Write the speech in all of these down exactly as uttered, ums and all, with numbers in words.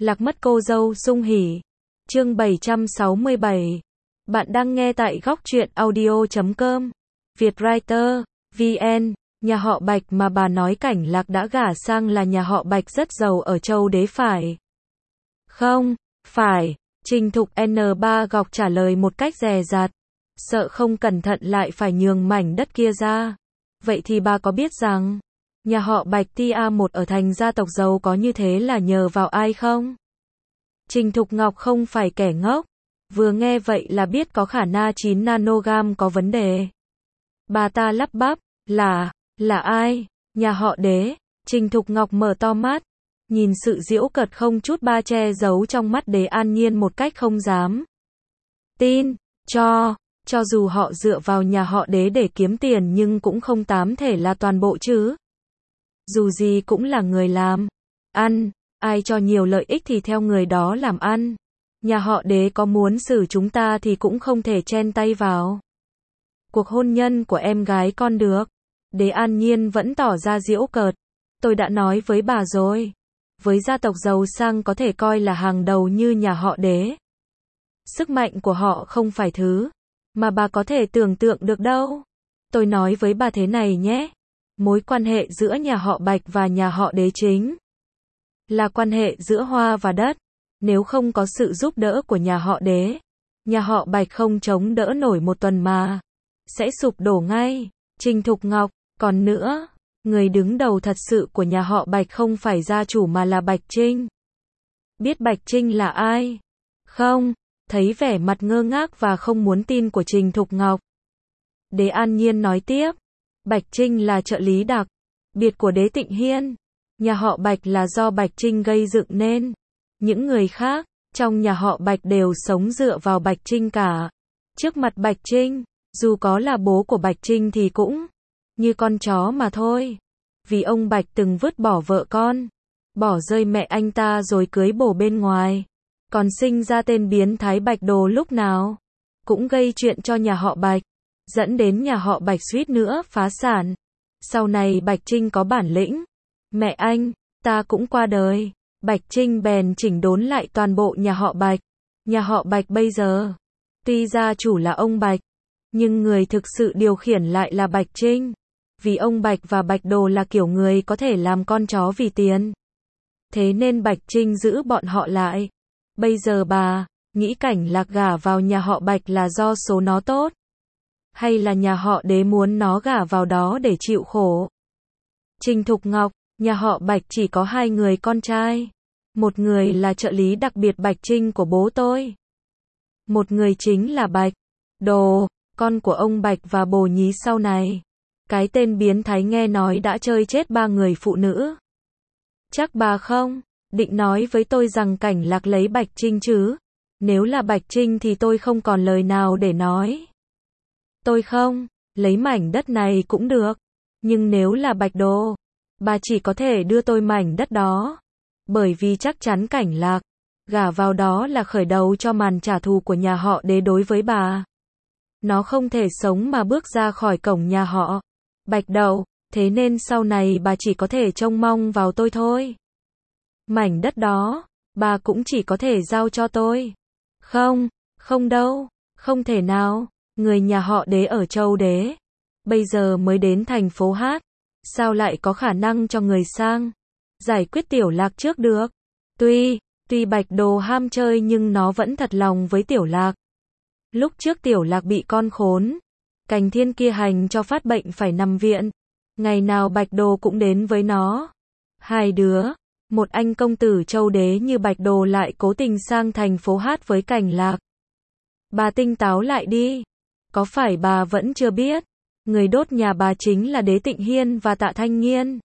Lạc mất cô dâu sung hỉ. Chương bảy trăm sáu mươi bảy. Bạn đang nghe tại góc truyện audio chấm com. Vietwriter, vê en. Nhà họ Bạch mà bà nói Cảnh Lạc đã gả sang là nhà họ Bạch rất giàu ở Châu Đế phải. Không, phải. Trình Thục N ba gọc trả lời một cách dè dặt. Sợ không cẩn thận lại phải nhường mảnh đất kia ra. Vậy thì bà có biết rằng nhà họ Bạch Tia một ở thành gia tộc giàu có như thế là nhờ vào ai không? Trình Thục Ngọc không phải kẻ ngốc. Vừa nghe vậy là biết có khả năng chín nanogam có vấn đề. Bà ta lắp bắp, là, là ai? Nhà họ Đế. Trình Thục Ngọc mở to mắt, nhìn sự giễu cợt không chút ba che giấu trong mắt Đế An Nhiên một cách không dám tin, cho, cho dù họ dựa vào nhà họ Đế để kiếm tiền nhưng cũng không tám thể là toàn bộ chứ. Dù gì cũng là người làm ăn, ai cho nhiều lợi ích thì theo người đó làm ăn. Nhà họ Đế có muốn xử chúng ta thì cũng không thể chen tay vào cuộc hôn nhân của em gái con được. Đế An Nhiên vẫn tỏ ra giễu cợt. Tôi đã nói với bà rồi. Với gia tộc giàu sang có thể coi là hàng đầu như nhà họ Đế, sức mạnh của họ không phải thứ mà bà có thể tưởng tượng được đâu. Tôi nói với bà thế này nhé. Mối quan hệ giữa nhà họ Bạch và nhà họ Đế chính là quan hệ giữa hoa và đất. Nếu không có sự giúp đỡ của nhà họ Đế, nhà họ Bạch không chống đỡ nổi một tuần mà sẽ sụp đổ ngay. Trình Thục Ngọc, còn nữa, người đứng đầu thật sự của nhà họ Bạch không phải gia chủ mà là Bạch Trinh. Biết Bạch Trinh là ai? Không, thấy vẻ mặt ngơ ngác và không muốn tin của Trình Thục Ngọc. Đế An Nhiên nói tiếp, Bạch Trinh là trợ lý đặc biệt của Đế Tịnh Hiên. Nhà họ Bạch là do Bạch Trinh gây dựng nên. Những người khác trong nhà họ Bạch đều sống dựa vào Bạch Trinh cả. Trước mặt Bạch Trinh, dù có là bố của Bạch Trinh thì cũng như con chó mà thôi. Vì ông Bạch từng vứt bỏ vợ con, bỏ rơi mẹ anh ta rồi cưới bổ bên ngoài, còn sinh ra tên biến thái Bạch Đồ lúc nào cũng gây chuyện cho nhà họ Bạch, dẫn đến nhà họ Bạch suýt nữa phá sản. Sau này Bạch Trinh có bản lĩnh, mẹ anh ta cũng qua đời, Bạch Trinh bèn chỉnh đốn lại toàn bộ nhà họ Bạch. Nhà họ Bạch bây giờ, tuy gia chủ là ông Bạch, nhưng người thực sự điều khiển lại là Bạch Trinh. Vì ông Bạch và Bạch Đồ là kiểu người có thể làm con chó vì tiền. Thế nên Bạch Trinh giữ bọn họ lại. Bây giờ bà nghĩ Cảnh Lạc gả vào nhà họ Bạch là do số nó tốt, hay là nhà họ Đế muốn nó gả vào đó để chịu khổ? Trình Thục Ngọc, nhà họ Bạch chỉ có hai người con trai. Một người là trợ lý đặc biệt Bạch Trinh của bố tôi. Một người chính là Bạch Đồ, con của ông Bạch và bồ nhí sau này. Cái tên biến thái nghe nói đã chơi chết ba người phụ nữ. Chắc bà không định nói với tôi rằng Cảnh Lạc lấy Bạch Trinh chứ? Nếu là Bạch Trinh thì tôi không còn lời nào để nói. Tôi không lấy mảnh đất này cũng được. Nhưng nếu là Bạch Đồ, bà chỉ có thể đưa tôi mảnh đất đó. Bởi vì chắc chắn Cảnh Lạc gả vào đó là khởi đầu cho màn trả thù của nhà họ Đế đối với bà. Nó không thể sống mà bước ra khỏi cổng nhà họ Bạch Đậu, thế nên sau này bà chỉ có thể trông mong vào tôi thôi. Mảnh đất đó, bà cũng chỉ có thể giao cho tôi. Không, không đâu, không thể nào. Người nhà họ Đế ở Châu Đế, bây giờ mới đến thành phố Hát, sao lại có khả năng cho người sang giải quyết Tiểu Lạc trước được? Tuy, tuy Bạch Đồ ham chơi nhưng nó vẫn thật lòng với Tiểu Lạc. Lúc trước Tiểu Lạc bị con khốn Cành Thiên kia hành cho phát bệnh phải nằm viện. Ngày nào Bạch Đồ cũng đến với nó. Hai đứa, một anh công tử Châu Đế như Bạch Đồ lại cố tình sang thành phố Hát với Cảnh Lạc. Bà tinh táo lại đi. Có phải bà vẫn chưa biết, người đốt nhà bà chính là Đế Tịnh Hiên và Tạ Thanh Nghiên.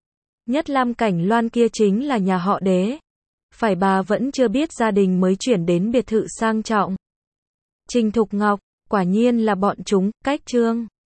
Nhất Lam Cảnh Loan kia chính là nhà họ Đế. Phải bà vẫn chưa biết gia đình mới chuyển đến biệt thự sang trọng. Trình Thục Ngọc, quả nhiên là bọn chúng, cách chương.